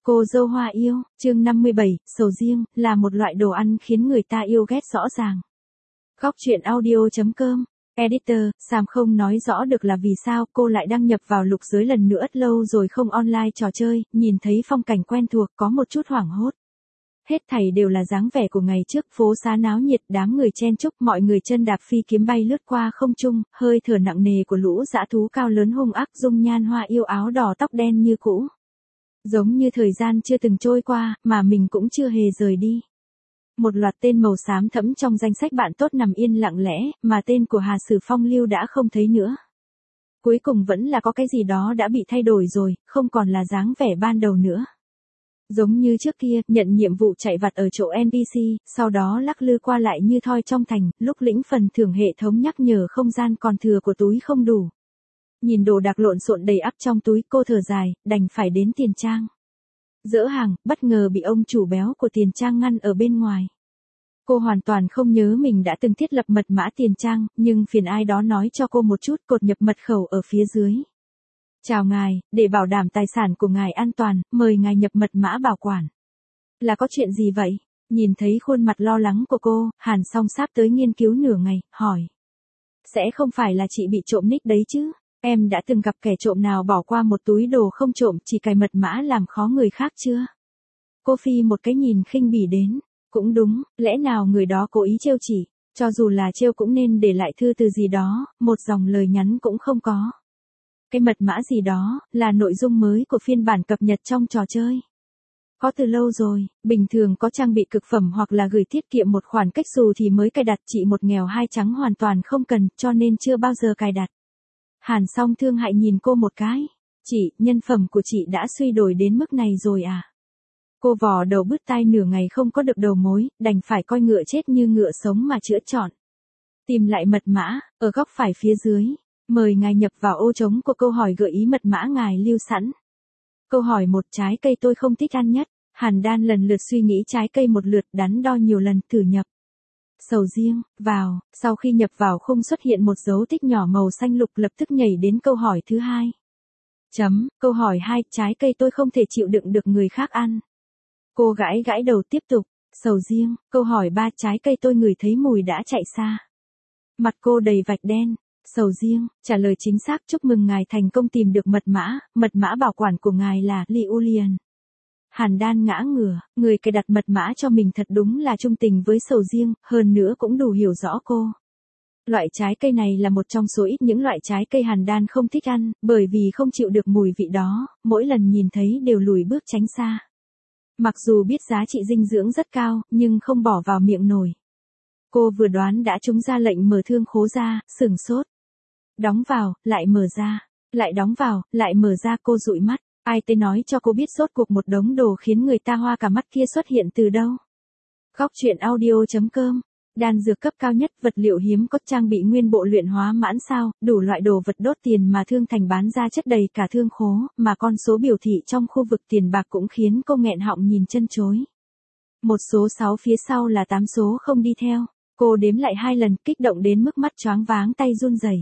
Cô dâu hoa yêu, chương 57, sầu riêng, là một loại đồ ăn khiến người ta yêu ghét rõ ràng. Góc truyện audio.com, Editor, Sam không nói rõ được là vì sao cô lại đăng nhập vào lục giới lần nữa lâu rồi không online trò chơi, nhìn thấy phong cảnh quen thuộc có một chút hoảng hốt. Hết thảy đều là dáng vẻ của ngày trước, phố xá náo nhiệt, đám người chen chúc, mọi người chân đạp phi kiếm bay lướt qua không trung, hơi thở nặng nề của lũ dã thú cao lớn hung ác, dung nhan hoa yêu áo đỏ tóc đen như cũ. Giống như thời gian chưa từng trôi qua, mà mình cũng chưa hề rời đi. Một loạt tên màu xám thẫm trong danh sách bạn tốt nằm yên lặng lẽ, mà tên của Hà Sử Phong Lưu đã không thấy nữa. Cuối cùng vẫn là có cái gì đó đã bị thay đổi rồi, không còn là dáng vẻ ban đầu nữa. Giống như trước kia, nhận nhiệm vụ chạy vặt ở chỗ NPC, sau đó lắc lư qua lại như thoi trong thành, lúc lĩnh phần thưởng hệ thống nhắc nhở không gian còn thừa của túi không đủ. Nhìn đồ đạc lộn xộn đầy ắp trong túi, cô thở dài, đành phải đến tiền trang. Dỡ hàng, bất ngờ bị ông chủ béo của tiền trang ngăn ở bên ngoài. Cô hoàn toàn không nhớ mình đã từng thiết lập mật mã tiền trang, nhưng phiền ai đó nói cho cô một chút, cột nhập mật khẩu ở phía dưới. Chào ngài, để bảo đảm tài sản của ngài an toàn, mời ngài nhập mật mã bảo quản. Là có chuyện gì vậy? Nhìn thấy khuôn mặt lo lắng của cô, Hàn Song sáp tới nghiên cứu nửa ngày, hỏi. Sẽ không phải là chị bị trộm nick đấy chứ? Em đã từng gặp kẻ trộm nào bỏ qua một túi đồ không trộm, chỉ cài mật mã làm khó người khác chưa? Cô phi một cái nhìn khinh bỉ đến. Cũng đúng, lẽ nào người đó cố ý trêu chỉ, cho dù là trêu cũng nên để lại thư từ gì đó, một dòng lời nhắn cũng không có. Cái mật mã gì đó, là nội dung mới của phiên bản cập nhật trong trò chơi. Có từ lâu rồi, bình thường có trang bị cực phẩm hoặc là gửi tiết kiệm một khoản cách xù thì mới cài đặt, chị một nghèo hai trắng hoàn toàn không cần, cho nên chưa bao giờ cài đặt. Hàn Song thương hại nhìn cô một cái. Chị, nhân phẩm của chị đã suy đổi đến mức này rồi à? Cô vò đầu bứt tai nửa ngày không có được đầu mối, đành phải coi ngựa chết như ngựa sống mà chữa chọn. Tìm lại mật mã, ở góc phải phía dưới. Mời ngài nhập vào ô trống của câu hỏi gợi ý mật mã ngài lưu sẵn. Câu hỏi 1, trái cây tôi không thích ăn nhất. Hàn Đan lần lượt suy nghĩ trái cây một lượt, đắn đo nhiều lần, thử nhập. Sầu riêng, vào, sau khi nhập vào khung xuất hiện một dấu tích nhỏ màu xanh lục, lập tức nhảy đến câu hỏi thứ 2. Câu hỏi 2, trái cây tôi không thể chịu đựng được người khác ăn. Cô gãi gãi đầu tiếp tục, sầu riêng, câu hỏi 3, trái cây tôi ngửi thấy mùi đã chạy xa. Mặt cô đầy vạch đen, sầu riêng, trả lời chính xác, chúc mừng ngài thành công tìm được mật mã bảo quản của ngài là Liulian. Hàn Đan ngã ngửa, người cài đặt mật mã cho mình thật đúng là trung tình với sầu riêng, hơn nữa cũng đủ hiểu rõ cô. Loại trái cây này là một trong số ít những loại trái cây Hàn Đan không thích ăn, bởi vì không chịu được mùi vị đó, mỗi lần nhìn thấy đều lùi bước tránh xa. Mặc dù biết giá trị dinh dưỡng rất cao, nhưng không bỏ vào miệng nổi. Cô vừa đoán đã trúng ra lệnh mở thương khố ra, sửng sốt. Đóng vào, lại mở ra, lại đóng vào, lại mở ra, cô dụi mắt. Ai tới nói cho cô biết rốt cuộc một đống đồ khiến người ta hoa cả mắt kia xuất hiện từ đâu. Góc truyện audio.com, đan dược cấp cao nhất, vật liệu hiếm có, trang bị nguyên bộ luyện hóa mãn sao, đủ loại đồ vật đốt tiền mà thương thành bán ra chất đầy cả thương khố, mà con số biểu thị trong khu vực tiền bạc cũng khiến cô nghẹn họng nhìn chân chối. Một số 6 phía sau là 8 số không đi theo, cô đếm lại 2 lần, kích động đến mức mắt choáng váng, tay run rẩy.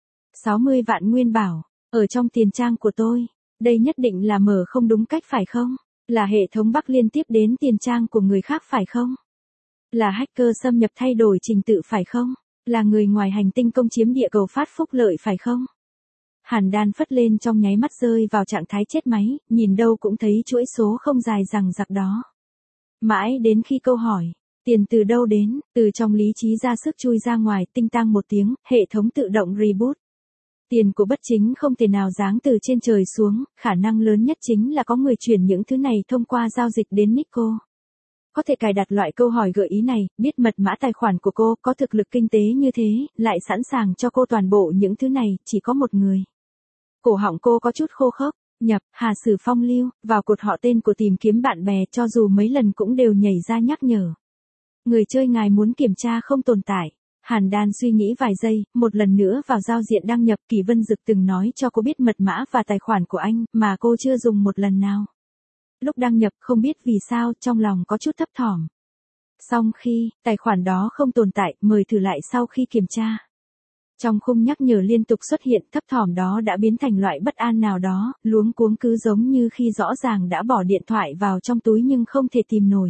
60 vạn nguyên bảo, ở trong tiền trang của tôi, đây nhất định là mở không đúng cách phải không? Là hệ thống Bắc liên tiếp đến tiền trang của người khác phải không? Là hacker xâm nhập thay đổi trình tự phải không? Là người ngoài hành tinh công chiếm địa cầu phát phúc lợi phải không? Hàn Đan phất lên trong nháy mắt rơi vào trạng thái chết máy, nhìn đâu cũng thấy chuỗi số không dài dằng dặc đó. Mãi đến khi câu hỏi, tiền từ đâu đến, từ trong lý trí ra sức chui ra ngoài, tinh tang một tiếng, hệ thống tự động reboot. Tiền của bất chính không thể nào giáng từ trên trời xuống, khả năng lớn nhất chính là có người chuyển những thứ này thông qua giao dịch đến nick cô. Có thể cài đặt loại câu hỏi gợi ý này, biết mật mã tài khoản của cô, có thực lực kinh tế như thế, lại sẵn sàng cho cô toàn bộ những thứ này, chỉ có một người. Cổ họng cô có chút khô khốc, nhập, Hà Sử Phong Lưu, vào cột họ tên của tìm kiếm bạn bè, cho dù mấy lần cũng đều nhảy ra nhắc nhở. Người chơi ngài muốn kiểm tra không tồn tại. Hàn Đan suy nghĩ vài giây, một lần nữa vào giao diện đăng nhập, Kỳ Vân Dực từng nói cho cô biết mật mã và tài khoản của anh, mà cô chưa dùng một lần nào. Lúc đăng nhập không biết vì sao, trong lòng có chút thấp thỏm. Song khi, tài khoản đó không tồn tại, mời thử lại sau khi kiểm tra. Trong khung nhắc nhở liên tục xuất hiện thấp thỏm đó đã biến thành loại bất an nào đó, luống cuống cứ giống như khi rõ ràng đã bỏ điện thoại vào trong túi nhưng không thể tìm nổi.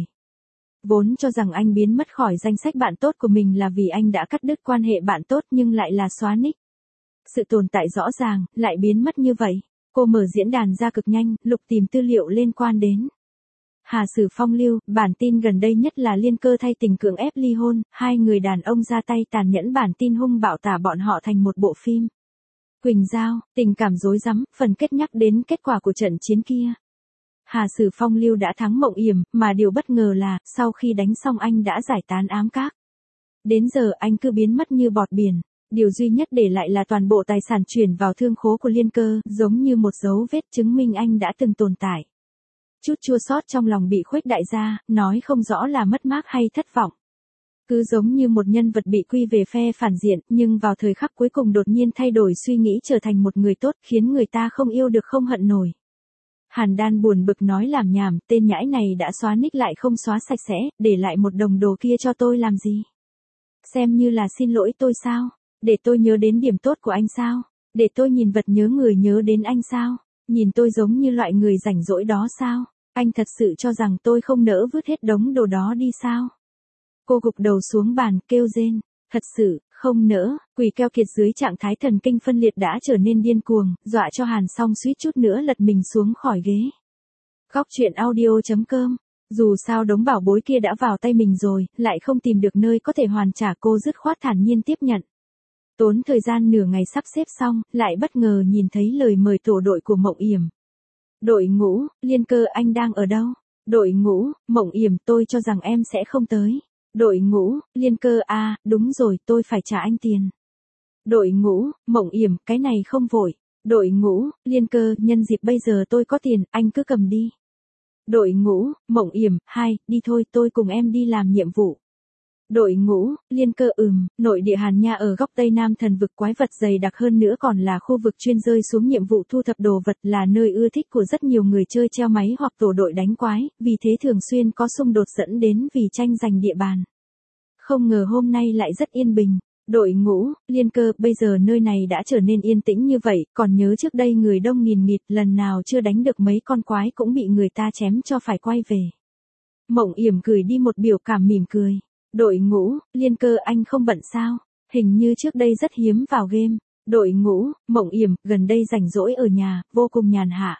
Vốn cho rằng anh biến mất khỏi danh sách bạn tốt của mình là vì anh đã cắt đứt quan hệ bạn tốt nhưng lại là xóa nick. Sự tồn tại rõ ràng, lại biến mất như vậy. Cô mở diễn đàn ra cực nhanh, lục tìm tư liệu liên quan đến Hà Sử Phong lưu, bản tin gần đây nhất là Liên Cơ thay tình cưỡng ép ly hôn, hai người đàn ông ra tay tàn nhẫn, bản tin hung bạo tả bọn họ thành một bộ phim. Quỳnh Giao, tình cảm rối rắm, phần kết nhắc đến kết quả của trận chiến kia. Hà Sử Phong lưu đã thắng Mộng Yểm, mà điều bất ngờ là, sau khi đánh xong anh đã giải tán ám các. Đến giờ anh cứ biến mất như bọt biển. Điều duy nhất để lại là toàn bộ tài sản chuyển vào thương khố của Liên Cơ, giống như một dấu vết chứng minh anh đã từng tồn tại. Chút chua xót trong lòng bị khuếch đại ra, nói không rõ là mất mát hay thất vọng. Cứ giống như một nhân vật bị quy về phe phản diện, nhưng vào thời khắc cuối cùng đột nhiên thay đổi suy nghĩ trở thành một người tốt, khiến người ta không yêu được không hận nổi. Hàn Đan buồn bực nói làm nhảm, tên nhãi này đã xóa nick lại không xóa sạch sẽ, để lại một đồng đồ kia cho tôi làm gì? Xem như là xin lỗi tôi sao? Để tôi nhớ đến điểm tốt của anh sao? Để tôi nhìn vật nhớ người nhớ đến anh sao? Nhìn tôi giống như loại người rảnh rỗi đó sao? Anh thật sự cho rằng tôi không nỡ vứt hết đống đồ đó đi sao? Cô gục đầu xuống bàn, kêu rên. Thật sự, không nỡ. Quỷ keo kiệt dưới trạng thái thần kinh phân liệt đã trở nên điên cuồng, dọa cho Hàn Song suýt chút nữa lật mình xuống khỏi ghế. Góc truyện audio.com. Dù sao đống bảo bối kia đã vào tay mình rồi, lại không tìm được nơi có thể hoàn trả, cô dứt khoát thản nhiên tiếp nhận. Tốn thời gian nửa ngày sắp xếp xong, lại bất ngờ nhìn thấy lời mời tổ đội của Mộng Yểm. Đội ngũ, Liên Cơ anh đang ở đâu? Đội ngũ, Mộng Yểm tôi cho rằng em sẽ không tới. Đội ngũ, Liên Cơ à, đúng rồi tôi phải trả anh tiền. Đội ngũ, Mộng Yểm cái này không vội. Đội ngũ, Liên Cơ nhân dịp bây giờ tôi có tiền, anh cứ cầm đi. Đội ngũ, Mộng Yểm, đi thôi tôi cùng em đi làm nhiệm vụ. Đội ngũ, Liên Cơ nội địa Hàn Nha ở góc Tây Nam thần vực quái vật dày đặc hơn nữa còn là khu vực chuyên rơi xuống nhiệm vụ thu thập đồ vật, là nơi ưa thích của rất nhiều người chơi treo máy hoặc tổ đội đánh quái, vì thế thường xuyên có xung đột dẫn đến vì tranh giành địa bàn. Không ngờ hôm nay lại rất yên bình. Đội ngũ, Liên Cơ, bây giờ nơi này đã trở nên yên tĩnh như vậy, còn nhớ trước đây người đông nghìn nghịt, lần nào chưa đánh được mấy con quái cũng bị người ta chém cho phải quay về. Mộng Yểm gửi đi một biểu cảm mỉm cười. Đội ngũ, Liên Cơ anh không bận sao? Hình như trước đây rất hiếm vào game. Đội ngũ, Mộng Yểm, gần đây rảnh rỗi ở nhà, vô cùng nhàn hạ.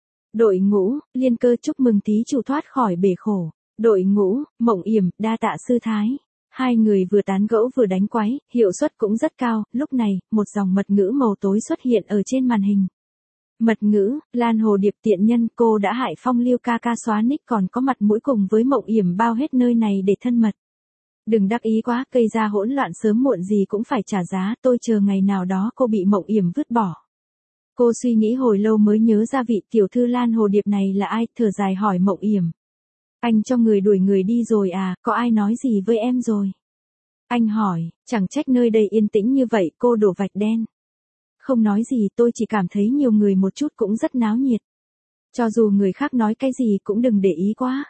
Đội ngũ, Liên Cơ chúc mừng tí chủ thoát khỏi bể khổ. Đội ngũ, Mộng Yểm, đa tạ sư thái. Hai người vừa tán gẫu vừa đánh quái, hiệu suất cũng rất cao, lúc này, một dòng mật ngữ màu tối xuất hiện ở trên màn hình. Mật ngữ, Lan Hồ Điệp tiện nhân, cô đã hại Phong Lưu ca ca xóa nick còn có mặt mũi cùng với Mộng Yểm bao hết nơi này để thân mật. Đừng đắc ý quá, gây ra hỗn loạn sớm muộn gì cũng phải trả giá, tôi chờ ngày nào đó cô bị Mộng Yểm vứt bỏ. Cô suy nghĩ hồi lâu mới nhớ ra vị tiểu thư Lan Hồ Điệp này là ai, thở dài hỏi Mộng Yểm. Anh cho người đuổi người đi rồi à, có ai nói gì với em rồi? Anh hỏi, chẳng trách nơi đây yên tĩnh như vậy, cô đổ vạch đen. Không nói gì, tôi chỉ cảm thấy nhiều người một chút cũng rất náo nhiệt. Cho dù người khác nói cái gì cũng đừng để ý quá.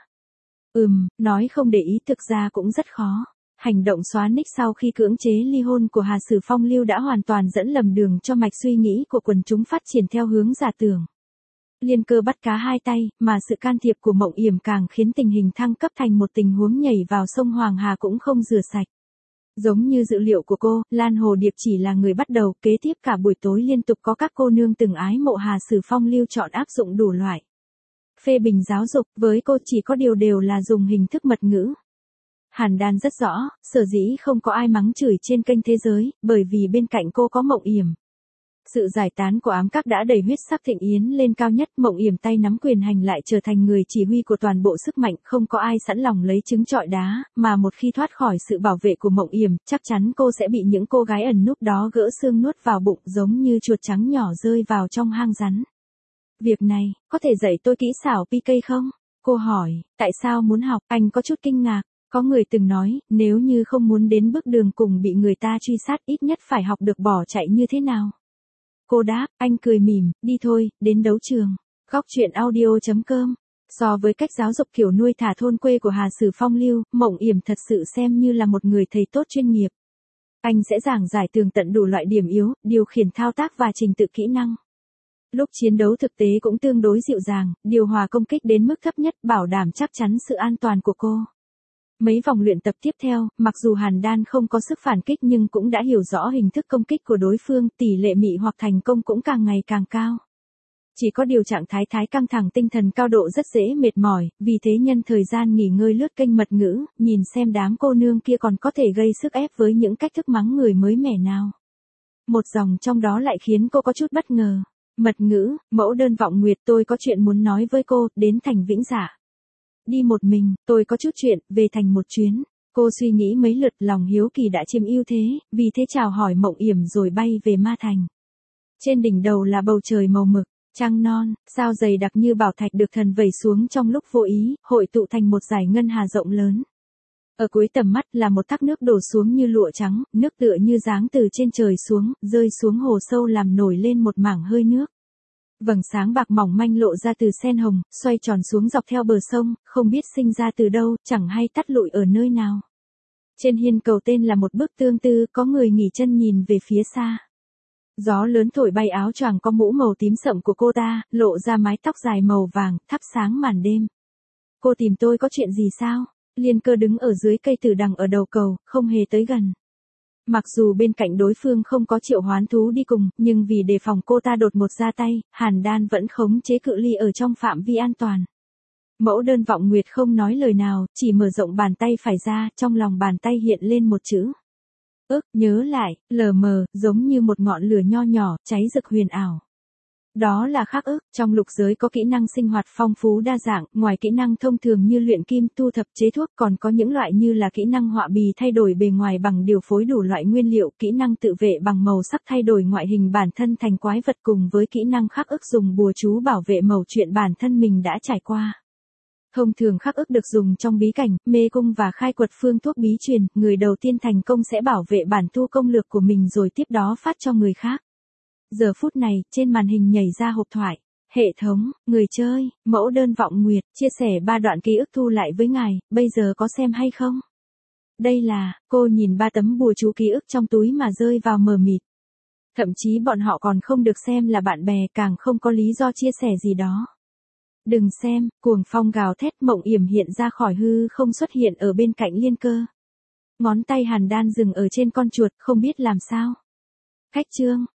Nói không để ý thực ra cũng rất khó. Hành động xóa nick sau khi cưỡng chế ly hôn của Hà Sử Phong lưu đã hoàn toàn dẫn lầm đường cho mạch suy nghĩ của quần chúng phát triển theo hướng giả tưởng. Liên Cơ bắt cá hai tay, mà sự can thiệp của Mộng Yểm càng khiến tình hình thăng cấp thành một tình huống nhảy vào sông Hoàng Hà cũng không rửa sạch. Giống như dự liệu của cô, Lan Hồ Điệp chỉ là người bắt đầu, kế tiếp cả buổi tối liên tục có các cô nương từng ái mộ Hà Sử Phong lưu chọn áp dụng đủ loại phê bình giáo dục, với cô chỉ có điều đều là dùng hình thức mật ngữ. Hàn Đan rất rõ, sở dĩ không có ai mắng chửi trên kênh thế giới, bởi vì bên cạnh cô có Mộng Yểm. Sự giải tán của ám các đã đẩy huyết sắc Thịnh Yến lên cao nhất, Mộng Yểm tay nắm quyền hành lại trở thành người chỉ huy của toàn bộ sức mạnh, không có ai sẵn lòng lấy trứng trọi đá, mà một khi thoát khỏi sự bảo vệ của Mộng Yểm, chắc chắn cô sẽ bị những cô gái ẩn núp đó gỡ xương nuốt vào bụng giống như chuột trắng nhỏ rơi vào trong hang rắn. Việc này, có thể dạy tôi kỹ xảo PK không? Cô hỏi, tại sao muốn học? Anh có chút kinh ngạc. Có người từng nói, nếu như không muốn đến bước đường cùng bị người ta truy sát, ít nhất phải học được bỏ chạy như thế nào. Cô đáp, anh cười mỉm, đi thôi, đến đấu trường. Góc truyện audio.com. So với cách giáo dục kiểu nuôi thả thôn quê của Hà Sử Phong lưu, Mộng Yểm thật sự xem như là một người thầy tốt chuyên nghiệp. Anh sẽ giảng giải tường tận đủ loại điểm yếu, điều khiển thao tác và trình tự kỹ năng. Lúc chiến đấu thực tế cũng tương đối dịu dàng, điều hòa công kích đến mức thấp nhất, bảo đảm chắc chắn sự an toàn của cô. Mấy vòng luyện tập tiếp theo, mặc dù Hàn Đan không có sức phản kích nhưng cũng đã hiểu rõ hình thức công kích của đối phương, tỷ lệ mị hoặc thành công cũng càng ngày càng cao. Chỉ có điều trạng thái căng thẳng, tinh thần cao độ rất dễ mệt mỏi, vì thế nhân thời gian nghỉ ngơi lướt kênh mật ngữ, nhìn xem đám cô nương kia còn có thể gây sức ép với những cách thức mắng người mới mẻ nào. Một dòng trong đó lại khiến cô có chút bất ngờ. Mật ngữ, mẫu đơn vọng nguyệt, tôi có chuyện muốn nói với cô, đến thành Vĩnh Dạ. Đi một mình, tôi có chút chuyện, về thành một chuyến. Cô suy nghĩ mấy lượt, lòng hiếu kỳ đã chiếm ưu thế, vì thế chào hỏi Mộng Yểm rồi bay về Ma Thành. Trên đỉnh đầu là bầu trời màu mực, trăng non, sao dày đặc như bảo thạch được thần vẩy xuống trong lúc vô ý, hội tụ thành một dải ngân hà rộng lớn. Ở cuối tầm mắt là một thác nước đổ xuống như lụa trắng, nước tựa như giáng từ trên trời xuống, rơi xuống hồ sâu làm nổi lên một mảng hơi nước. Vầng sáng bạc mỏng manh lộ ra từ sen hồng, xoay tròn xuống dọc theo bờ sông, không biết sinh ra từ đâu, chẳng hay tắt lụi ở nơi nào. Trên hiên cầu tên là một bức tương tư, có người nghỉ chân nhìn về phía xa. Gió lớn thổi bay áo choàng có mũ màu tím sậm của cô ta, lộ ra mái tóc dài màu vàng, thắp sáng màn đêm. Cô tìm tôi có chuyện gì sao? Liên Cơ đứng ở dưới cây tử đằng ở đầu cầu, không hề tới gần. Mặc dù bên cạnh đối phương không có Triệu Hoán Thú đi cùng, nhưng vì đề phòng cô ta đột ngột ra tay, Hàn Đan vẫn khống chế cự ly ở trong phạm vi an toàn. Mẫu đơn vọng nguyệt không nói lời nào, chỉ mở rộng bàn tay phải ra, trong lòng bàn tay hiện lên một chữ. Nhớ lại, lờ mờ, giống như một ngọn lửa nho nhỏ, cháy rực huyền ảo. Đó là khắc ức, trong lục giới có kỹ năng sinh hoạt phong phú đa dạng, ngoài kỹ năng thông thường như luyện kim, thu thập, chế thuốc, còn có những loại như là kỹ năng họa bì thay đổi bề ngoài bằng điều phối đủ loại nguyên liệu, kỹ năng tự vệ bằng màu sắc thay đổi ngoại hình bản thân thành quái vật, cùng với kỹ năng khắc ức dùng bùa chú bảo vệ mẩu chuyện bản thân mình đã trải qua. Thông thường khắc ức được dùng trong bí cảnh, mê cung và khai quật phương thuốc bí truyền, người đầu tiên thành công sẽ bảo vệ bản thu công lược của mình rồi tiếp đó phát cho người khác. Giờ phút này, trên màn hình nhảy ra hộp thoại. Hệ thống, người chơi, mẫu đơn vọng nguyệt, chia sẻ 3 đoạn ký ức thu lại với ngài, bây giờ có xem hay không? Đây là, cô nhìn 3 tấm bùa chú ký ức trong túi mà rơi vào mờ mịt. Thậm chí bọn họ còn không được xem là bạn bè, càng không có lý do chia sẻ gì đó. Đừng xem, cuồng phong gào thét, Mộng Yểm hiện ra khỏi hư không xuất hiện ở bên cạnh Liên Cơ. Ngón tay Hàn Đan dừng ở trên con chuột, không biết làm sao. Khách trương,